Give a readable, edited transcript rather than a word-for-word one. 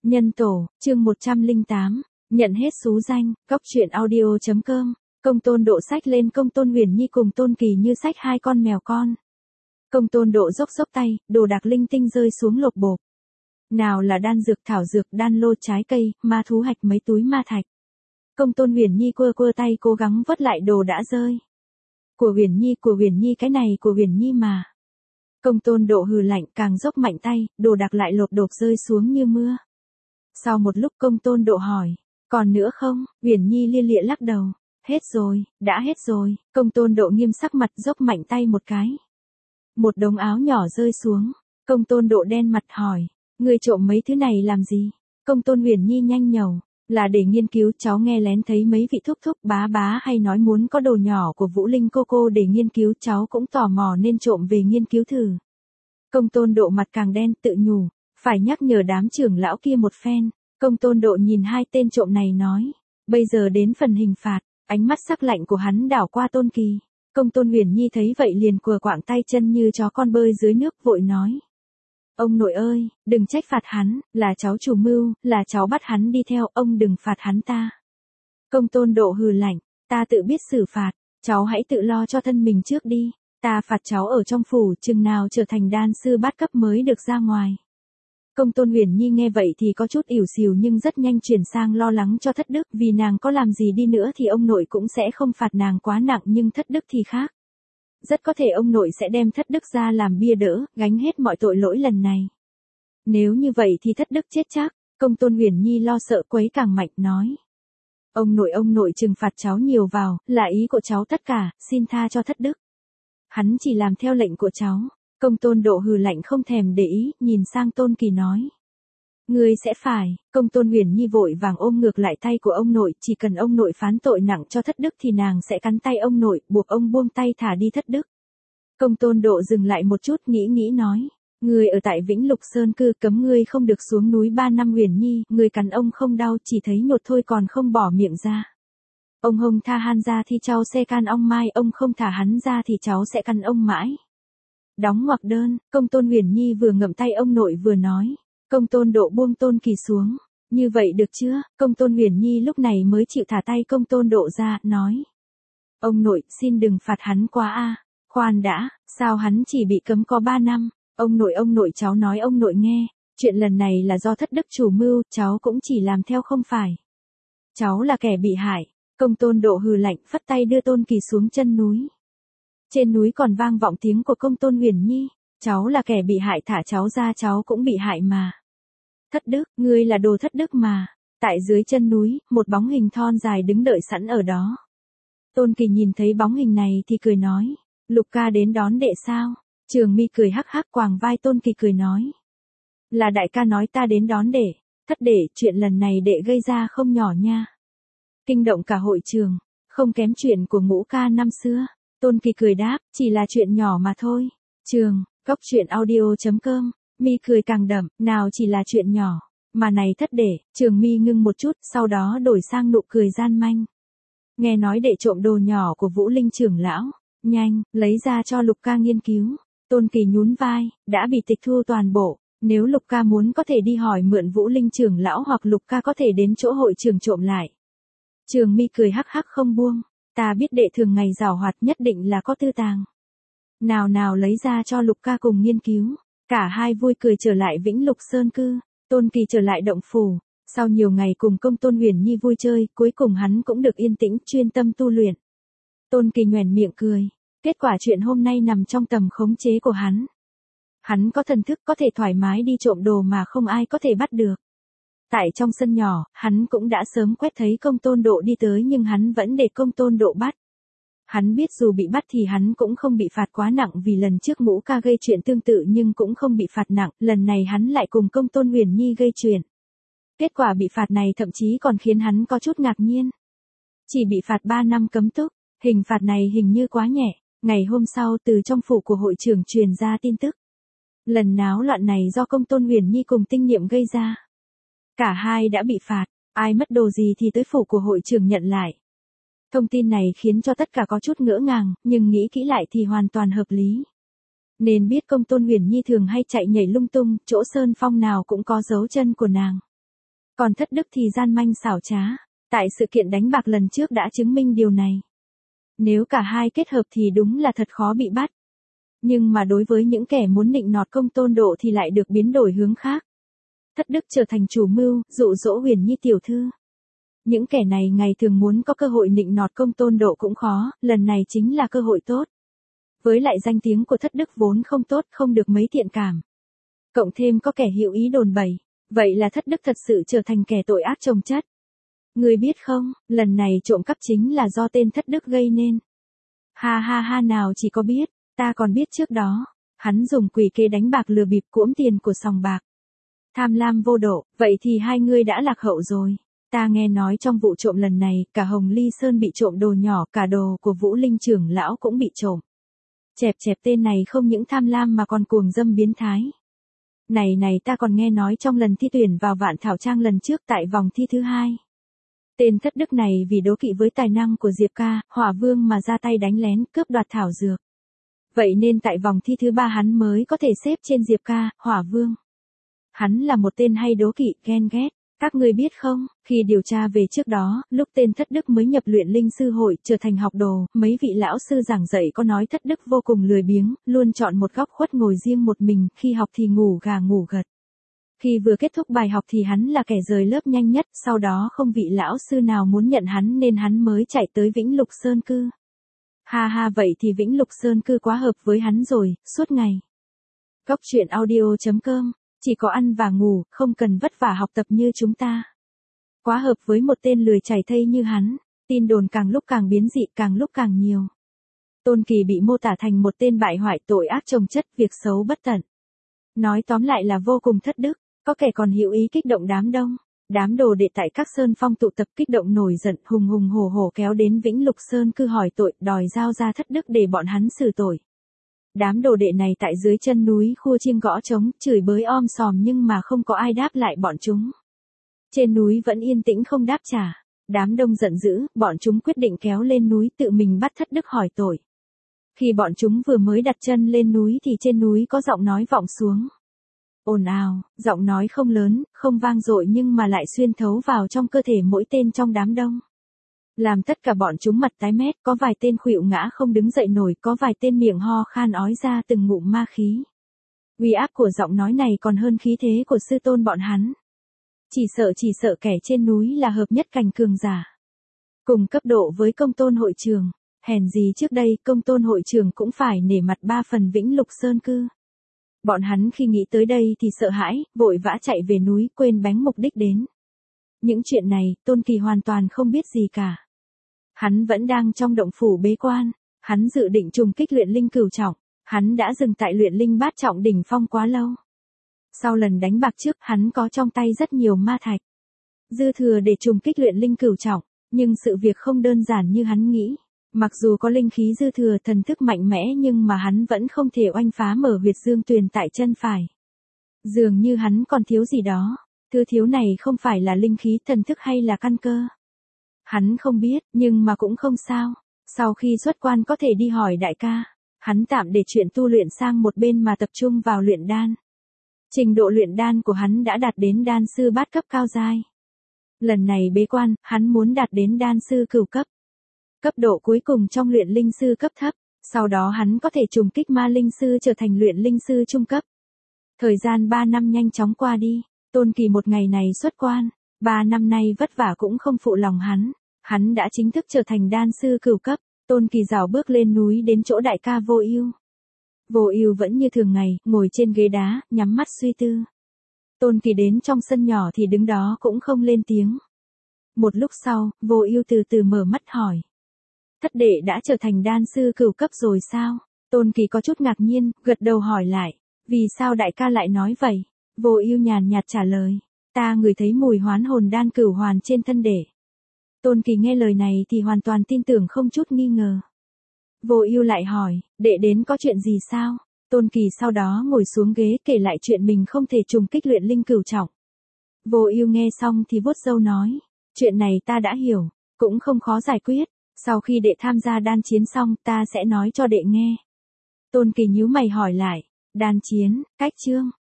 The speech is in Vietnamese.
Nhân tổ, chương 108, nhận hết xú danh, cóc truyện audio.com, Công Tôn Độ xách lên Công Tôn Huyền Nhi cùng Tôn Kỳ như xách hai con mèo con. Công Tôn Độ dốc tay, đồ đạc linh tinh rơi xuống lộp bộp. Nào là đan dược thảo dược, đan lô trái cây, ma thú hạch mấy túi ma thạch. Công Tôn Huyền Nhi quơ tay cố gắng vớt lại đồ đã rơi. Của Huyền Nhi cái này của Huyền Nhi mà. Công Tôn Độ hừ lạnh càng dốc mạnh tay, đồ đạc lại lộp đột rơi xuống như mưa. Sau một lúc Công Tôn Độ hỏi, còn nữa không? Huyền Nhi lia lịa lắc đầu, hết rồi, đã hết rồi. Công Tôn Độ nghiêm sắc mặt dốc mạnh tay một cái. Một đống áo nhỏ rơi xuống. Công Tôn Độ đen mặt hỏi, ngươi trộm mấy thứ này làm gì? Công Tôn Huyền Nhi nhanh nhẩu, là để nghiên cứu. Cháu nghe lén thấy mấy vị thúc thúc bá hay nói muốn có đồ nhỏ của Vũ Linh cô để nghiên cứu, cháu cũng tò mò nên trộm về nghiên cứu thử. Công Tôn Độ mặt càng đen tự nhủ, phải nhắc nhở đám trưởng lão kia một phen. Công Tôn Độ nhìn hai tên trộm này nói, bây giờ đến phần hình phạt. Ánh mắt sắc lạnh của hắn đảo qua Tôn Kỳ. Công Tôn Huyền Nhi thấy vậy liền quờ quạng tay chân như chó con bơi dưới nước, vội nói, ông nội ơi, đừng trách phạt hắn, là cháu chủ mưu, là cháu bắt hắn đi theo, ông đừng phạt hắn ta. Công Tôn Độ hừ lạnh, ta tự biết xử phạt, cháu hãy tự lo cho thân mình trước đi, ta phạt cháu ở trong phủ chừng nào trở thành đan sư bát cấp mới được ra ngoài. Công Tôn Huyền Nhi nghe vậy thì có chút ỉu xìu nhưng rất nhanh chuyển sang lo lắng cho thất đức, vì nàng có làm gì đi nữa thì ông nội cũng sẽ không phạt nàng quá nặng, nhưng thất đức thì khác. Rất có thể ông nội sẽ đem thất đức ra làm bia đỡ, gánh hết mọi tội lỗi lần này. Nếu như vậy thì thất đức chết chắc. Công Tôn Huyền Nhi lo sợ quấy càng mạnh nói, ông nội trừng phạt cháu nhiều vào, là ý của cháu tất cả, xin tha cho thất đức. Hắn chỉ làm theo lệnh của cháu. Công Tôn Độ hừ lạnh không thèm để ý, nhìn sang Tôn Kỳ nói, ngươi sẽ phải. Công Tôn Huyền Nhi vội vàng ôm ngược lại tay của ông nội, chỉ cần ông nội phán tội nặng cho thất đức thì nàng sẽ cắn tay ông nội, buộc ông buông tay thả đi thất đức. Công Tôn Độ dừng lại một chút nghĩ nói, ngươi ở tại Vĩnh Lục Sơn cư, cấm ngươi không được xuống núi 3 năm. Huyền Nhi, ngươi cắn ông không đau, chỉ thấy nhột thôi còn không bỏ miệng ra. Ông hông tha han ra thì cháu sẽ can ông mai, ông không thả hắn ra thì cháu sẽ căn ông mãi. Đóng ngoặc đơn. Công Tôn Huyền Nhi vừa ngậm tay ông nội vừa nói. Công Tôn Độ buông Tôn Kỳ xuống. Như vậy được chưa? Công Tôn Huyền Nhi lúc này mới chịu thả tay Công Tôn Độ ra, nói, ông nội, xin đừng phạt hắn quá a. Khoan đã, sao hắn chỉ bị cấm có 3 năm? Ông nội cháu nói ông nội nghe, chuyện lần này là do thất đức chủ mưu, cháu cũng chỉ làm theo không phải. Cháu là kẻ bị hại. Công Tôn Độ hừ lạnh phất tay đưa Tôn Kỳ xuống chân núi. Trên núi còn vang vọng tiếng của Công Tôn Huyền Nhi, cháu là kẻ bị hại, thả cháu ra, cháu cũng bị hại mà. Thất đức, ngươi là đồ thất đức mà. Tại dưới chân núi, một bóng hình thon dài đứng đợi sẵn ở đó. Tôn Kỳ nhìn thấy bóng hình này thì cười nói, Lục ca đến đón đệ sao? Trường Mi cười hắc hắc quàng vai Tôn Kỳ cười nói, là đại ca nói ta đến đón đệ. Thất đệ, chuyện lần này đệ gây ra không nhỏ nha. Kinh động cả hội trường, không kém chuyện của Ngũ ca năm xưa. Tôn Kỳ cười đáp, chỉ là chuyện nhỏ mà thôi. Cóc truyện audio.com, Mi cười càng đậm, nào chỉ là chuyện nhỏ, mà này thất đệ. Trường Mi ngưng một chút, sau đó đổi sang nụ cười gian manh. Nghe nói đệ trộm đồ nhỏ của Vũ Linh trưởng lão, nhanh, lấy ra cho Lục ca nghiên cứu. Tôn Kỳ nhún vai, đã bị tịch thu toàn bộ, nếu Lục ca muốn có thể đi hỏi mượn Vũ Linh trưởng lão, hoặc Lục ca có thể đến chỗ hội trường trộm lại. Trường Mi cười hắc hắc không buông. Ta biết đệ thường ngày giàu hoạt, nhất định là có tư tàng. Nào lấy ra cho Lục ca cùng nghiên cứu. Cả hai vui cười trở lại Vĩnh Lục Sơn cư. Tôn Kỳ trở lại động phủ. Sau nhiều ngày cùng Công Tôn Huyền Nhi vui chơi, cuối cùng hắn cũng được yên tĩnh chuyên tâm tu luyện. Tôn Kỳ nhoẻn miệng cười. Kết quả chuyện hôm nay nằm trong tầm khống chế của hắn. Hắn có thần thức, có thể thoải mái đi trộm đồ mà không ai có thể bắt được. Tại trong sân nhỏ, hắn cũng đã sớm quét thấy Công Tôn Độ đi tới, nhưng hắn vẫn để Công Tôn Độ bắt. Hắn biết dù bị bắt thì hắn cũng không bị phạt quá nặng, vì lần trước Ngũ ca gây chuyện tương tự nhưng cũng không bị phạt nặng, lần này hắn lại cùng Công Tôn Huyền Nhi gây chuyện. Kết quả bị phạt này thậm chí còn khiến hắn có chút ngạc nhiên. Chỉ bị phạt 3 năm cấm túc, hình phạt này hình như quá nhẹ. Ngày hôm sau, từ trong phủ của hội trưởng truyền ra tin tức. Lần náo loạn này do Công Tôn Huyền Nhi cùng Tinh Nhiệm gây ra. Cả hai đã bị phạt, ai mất đồ gì thì tới phủ của hội trưởng nhận lại. Thông tin này khiến cho tất cả có chút ngỡ ngàng, nhưng nghĩ kỹ lại thì hoàn toàn hợp lý. Nên biết Công Tôn Huyền Nhi thường hay chạy nhảy lung tung, chỗ sơn phong nào cũng có dấu chân của nàng. Còn Thất Đức thì gian manh xảo trá. Tại sự kiện đánh bạc lần trước đã chứng minh điều này. Nếu cả hai kết hợp thì đúng là thật khó bị bắt. Nhưng mà đối với những kẻ muốn nịnh nọt Công Tôn Độ thì lại được biến đổi hướng khác. Thất Đức trở thành chủ mưu, dụ dỗ Huyền Nhi tiểu thư. Những kẻ này ngày thường muốn có cơ hội nịnh nọt Công Tôn Độ cũng khó, lần này chính là cơ hội tốt. Với lại danh tiếng của Thất Đức vốn không tốt, không được mấy thiện cảm. Cộng thêm có kẻ hữu ý đồn bẩy, vậy là Thất Đức thật sự trở thành kẻ tội ác chồng chất. Người biết không, lần này trộm cắp chính là do tên Thất Đức gây nên. Ha ha ha, nào chỉ có biết, ta còn biết trước đó, hắn dùng quỷ kế đánh bạc lừa bịp cưỡng tiền của sòng bạc. Tham lam vô độ, vậy thì hai người đã lạc hậu rồi. Ta nghe nói trong vụ trộm lần này, cả Hồng Ly Sơn bị trộm đồ nhỏ, cả đồ của Vũ Linh trưởng lão cũng bị trộm. Chẹp chẹp, tên này không những tham lam mà còn cuồng dâm biến thái. Này ta còn nghe nói trong lần thi tuyển vào Vạn Thảo Trang lần trước tại vòng thi thứ 2. Tên Thất Đức này vì đố kỵ với tài năng của Diệp Ca, Hỏa Vương mà ra tay đánh lén cướp đoạt thảo dược. Vậy nên tại vòng thi thứ 3 hắn mới có thể xếp trên Diệp Ca, Hỏa Vương. Hắn là một tên hay đố kỵ, ghen ghét. Các ngươi biết không, khi điều tra về trước đó, lúc tên Thất Đức mới nhập luyện linh sư hội, trở thành học đồ, mấy vị lão sư giảng dạy có nói Thất Đức vô cùng lười biếng, luôn chọn một góc khuất ngồi riêng một mình, khi học thì ngủ gà ngủ gật. Khi vừa kết thúc bài học thì hắn là kẻ rời lớp nhanh nhất, sau đó không vị lão sư nào muốn nhận hắn nên hắn mới chạy tới Vĩnh Lục Sơn cư. Ha ha, vậy thì Vĩnh Lục Sơn cư quá hợp với hắn rồi, suốt ngày. Góc truyện audio.com, chỉ có ăn và ngủ, không cần vất vả học tập như chúng ta. Quá hợp với một tên lười chảy thây như hắn, tin đồn càng lúc càng biến dị, càng lúc càng nhiều. Tôn Kỳ bị mô tả thành một tên bại hoại, tội ác chồng chất, việc xấu bất tận. Nói tóm lại là vô cùng thất đức, có kẻ còn hữu ý kích động đám đông. Đám đồ đệ tại các sơn phong tụ tập kích động nổi giận, hùng hùng hổ hổ kéo đến Vĩnh Lục Sơn cư hỏi tội, đòi giao ra Thất Đức để bọn hắn xử tội. Đám đồ đệ này tại dưới chân núi khua chiêng gõ trống, chửi bới om sòm nhưng mà không có ai đáp lại bọn chúng. Trên núi vẫn yên tĩnh không đáp trả. Đám đông giận dữ, bọn chúng quyết định kéo lên núi tự mình bắt Thất Đức hỏi tội. Khi bọn chúng vừa mới đặt chân lên núi thì trên núi có giọng nói vọng xuống. Ồn ào, giọng nói không lớn, không vang dội nhưng mà lại xuyên thấu vào trong cơ thể mỗi tên trong đám đông. Làm tất cả bọn chúng mặt tái mét, có vài tên khuỵu ngã không đứng dậy nổi, có vài tên miệng ho khan ói ra từng ngụm ma khí. Uy áp của giọng nói này còn hơn khí thế của sư tôn bọn hắn. Chỉ sợ kẻ trên núi là hợp nhất cảnh cường giả. Cùng cấp độ với Công Tôn hội trường, hèn gì trước đây Công Tôn hội trường cũng phải nể mặt 3 phần Vĩnh Lục Sơn cư. Bọn hắn khi nghĩ tới đây thì sợ hãi, vội vã chạy về núi, quên bánh mục đích đến. Những chuyện này, Tôn Kỳ hoàn toàn không biết gì cả. Hắn vẫn đang trong động phủ bế quan, hắn dự định trùng kích luyện linh cửu trọng, hắn đã dừng tại luyện linh bát trọng đỉnh phong quá lâu. Sau lần đánh bạc trước, hắn có trong tay rất nhiều ma thạch. Dư thừa để trùng kích luyện linh cửu trọng, nhưng sự việc không đơn giản như hắn nghĩ. Mặc dù có linh khí dư thừa, thần thức mạnh mẽ nhưng mà hắn vẫn không thể oanh phá mở huyệt dương tuyền tại chân phải. Dường như hắn còn thiếu gì đó. Thứ thiếu này không phải là linh khí, thần thức hay là căn cơ. Hắn không biết, nhưng mà cũng không sao. Sau khi xuất quan có thể đi hỏi đại ca. Hắn tạm để chuyện tu luyện sang một bên mà tập trung vào luyện đan. Trình độ luyện đan của hắn đã đạt đến đan sư bát cấp cao giai. Lần này bế quan, hắn muốn đạt đến đan sư cửu cấp. Cấp độ cuối cùng trong luyện linh sư cấp thấp, sau đó hắn có thể trùng kích ma linh sư trở thành luyện linh sư trung cấp. Thời gian 3 năm nhanh chóng qua đi, Tôn Kỳ một ngày này xuất quan, 3 năm nay vất vả cũng không phụ lòng hắn đã chính thức trở thành đan sư cửu cấp. Tôn Kỳ rảo bước lên núi đến chỗ đại ca Vô Ưu. Vô Ưu vẫn như thường ngày, ngồi trên ghế đá, nhắm mắt suy tư. Tôn Kỳ đến trong sân nhỏ thì đứng đó cũng không lên tiếng. Một lúc sau, Vô Ưu từ từ mở mắt hỏi. Thất đệ đã trở thành đan sư cửu cấp rồi sao? Tôn Kỳ có chút ngạc nhiên, gật đầu hỏi lại. Vì sao đại ca lại nói vậy? Vô Ưu nhàn nhạt trả lời. Ta ngửi thấy mùi hoán hồn đan cửu hoàn trên thân đệ. Tôn Kỳ nghe lời này thì hoàn toàn tin tưởng không chút nghi ngờ. Vô Ưu lại hỏi, đệ đến có chuyện gì sao? Tôn Kỳ sau đó ngồi xuống ghế kể lại chuyện mình không thể trùng kích luyện linh cửu trọng. Vô Ưu nghe xong thì vuốt râu nói, chuyện này ta đã hiểu, cũng không khó giải quyết, sau khi đệ tham gia đan chiến xong ta sẽ nói cho đệ nghe. Tôn Kỳ nhíu mày hỏi lại, đan chiến, cách chương,